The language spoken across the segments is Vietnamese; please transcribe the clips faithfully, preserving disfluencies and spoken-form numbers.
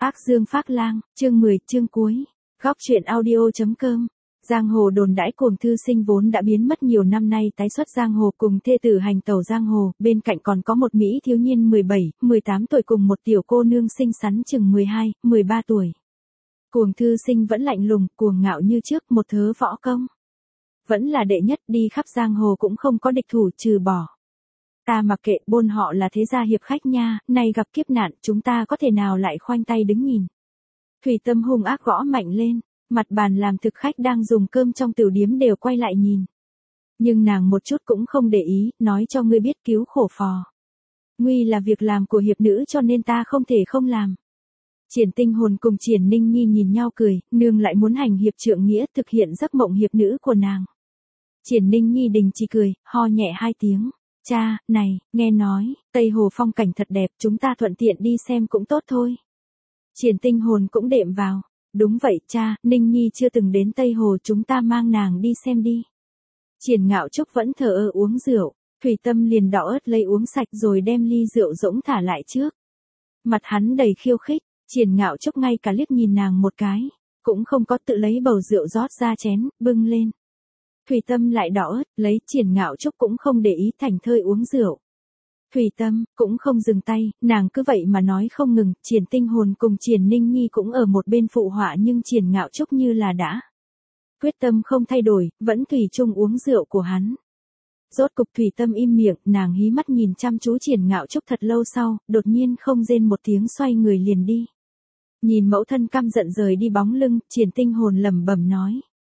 Phác Dương Phác Lang, chương mười, chương cuối. Góc truyện audio.com. Giang hồ đồn đãi Cuồng Thư Sinh vốn đã biến mất nhiều năm nay tái xuất giang hồ cùng thê tử hành tẩu giang hồ, bên cạnh còn có một mỹ thiếu niên mười bảy, mười tám tuổi cùng một tiểu cô nương xinh xắn chừng mười hai, mười ba tuổi. Cuồng Thư Sinh vẫn lạnh lùng, cuồng ngạo như trước, một thớ võ công. Vẫn là đệ nhất, đi khắp giang hồ cũng không có địch thủ trừ bỏ. Ta mặc kệ, bôn họ là thế gia hiệp khách nha, nay gặp kiếp nạn, chúng ta có thể nào lại khoanh tay đứng nhìn. Thủy Tâm hung ác gõ mạnh lên, mặt bàn làm thực khách đang dùng cơm trong tiểu điếm đều quay lại nhìn. Nhưng nàng một chút cũng không để ý, nói cho ngươi biết cứu khổ phò. Nguy là việc làm của hiệp nữ cho nên ta không thể không làm. Triển Tinh Hồn cùng Triển Ninh Nhi nhìn nhau cười, nương lại muốn hành hiệp trượng nghĩa thực hiện giấc mộng hiệp nữ của nàng. Triển Ninh Nhi đình chỉ cười, ho nhẹ hai tiếng. Cha, này, nghe nói, Tây Hồ phong cảnh thật đẹp, chúng ta thuận tiện đi xem cũng tốt thôi. Triển Tinh Hồn cũng đệm vào. Đúng vậy cha, Ninh Nhi chưa từng đến Tây Hồ, chúng ta mang nàng đi xem đi. Triển Ngạo Trúc vẫn thờ ơ uống rượu, Thủy Tâm liền đỏ ớt lấy uống sạch rồi đem ly rượu rỗng thả lại trước. Mặt hắn đầy khiêu khích, Triển Ngạo Trúc ngay cả liếc nhìn nàng một cái, cũng không có tự lấy bầu rượu rót ra chén, bưng lên. Thủy Tâm lại đỏ ớt, lấy Triển Ngạo Trúc cũng không để ý thành thơi uống rượu. Thủy Tâm, cũng không dừng tay, nàng cứ vậy mà nói không ngừng, Triển Tinh Hồn cùng Triển Ninh Nhi cũng ở một bên phụ họa nhưng Triển Ngạo Trúc như là đã quyết tâm không thay đổi, vẫn thủy chung uống rượu của hắn. Rốt cục Thủy Tâm im miệng, nàng hí mắt nhìn chăm chú Triển Ngạo Trúc thật lâu sau, đột nhiên không rên một tiếng xoay người liền đi. Nhìn mẫu thân căm giận rời đi bóng lưng, Triển Tinh Hồn lẩm bẩm nói.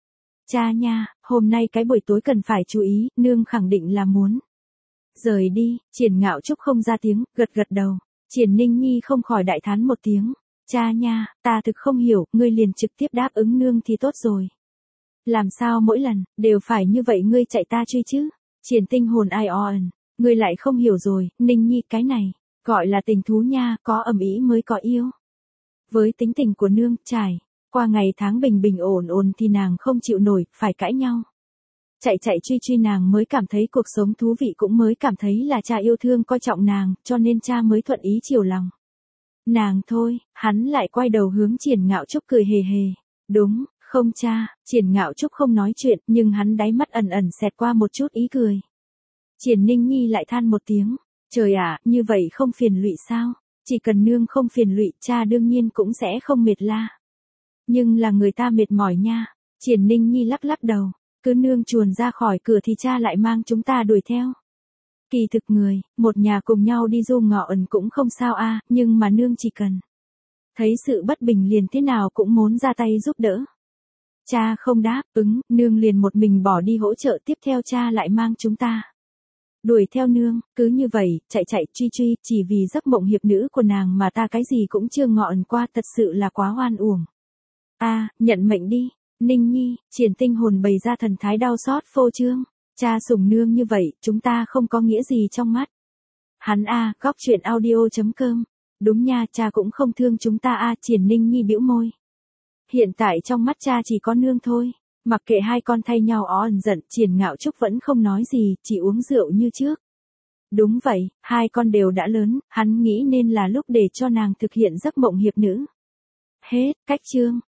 Cha nha, hôm nay cái buổi tối cần phải chú ý, nương khẳng định là muốn. Rời đi, Triển Ngạo Trúc không ra tiếng, gật gật đầu. Triển Ninh Nhi không khỏi đại thán một tiếng. Cha nha, ta thực không hiểu, ngươi liền trực tiếp đáp ứng nương thì tốt rồi. Làm sao mỗi lần, đều phải như vậy ngươi chạy ta truy chứ? Triển Tinh Hồn ai on, ngươi lại không hiểu rồi, Ninh Nhi cái này, gọi là tình thú nha, có ầm ĩ mới có yêu. Với tính tình của nương, trải qua ngày tháng bình bình ổn ổn thì nàng không chịu nổi, phải cãi nhau. Chạy chạy truy truy nàng mới cảm thấy cuộc sống thú vị, cũng mới cảm thấy là cha yêu thương coi trọng nàng, cho nên cha mới thuận ý chiều lòng. Nàng thôi, hắn lại quay đầu hướng Triển Ngạo Trúc cười hề hề. Đúng, không cha, Triển Ngạo Trúc không nói chuyện, nhưng hắn đáy mắt ẩn ẩn xẹt qua một chút ý cười. Triển Ninh Nhi lại than một tiếng. Trời ạ, như vậy không phiền lụy sao? Chỉ cần nương không phiền lụy, cha đương nhiên cũng sẽ không mệt la. Nhưng là người ta mệt mỏi nha. Triển Ninh Nhi lắc lắc đầu. Cứ nương chuồn ra khỏi cửa thì cha lại mang chúng ta đuổi theo. Kỳ thực người, một nhà cùng nhau đi du ngọ ẩn cũng không sao a, nhưng mà nương chỉ cần thấy sự bất bình liền thế nào cũng muốn ra tay giúp đỡ. Cha không đáp ứng, nương liền một mình bỏ đi hỗ trợ, tiếp theo cha lại mang chúng ta đuổi theo nương, cứ như vậy, chạy chạy truy truy, chỉ vì giấc mộng hiệp nữ của nàng mà ta cái gì cũng chưa ngọ ẩn qua, thật sự là quá oan uổng. A, nhận mệnh đi. Ninh Nhi, Triển Tinh Hồn bày ra thần thái đau xót phô trương. Cha sủng nương như vậy, chúng ta không có nghĩa gì trong mắt. Hắn a, góc truyện audio.com. Đúng nha, cha cũng không thương chúng ta a, Triển Ninh Nhi bĩu môi. Hiện tại trong mắt cha chỉ có nương thôi. Mặc kệ hai con thay nhau ó ẩn giận, Triển Ngạo Trúc vẫn không nói gì, chỉ uống rượu như trước. Đúng vậy, hai con đều đã lớn, hắn nghĩ nên là lúc để cho nàng thực hiện giấc mộng hiệp nữ. Hết, cách chương.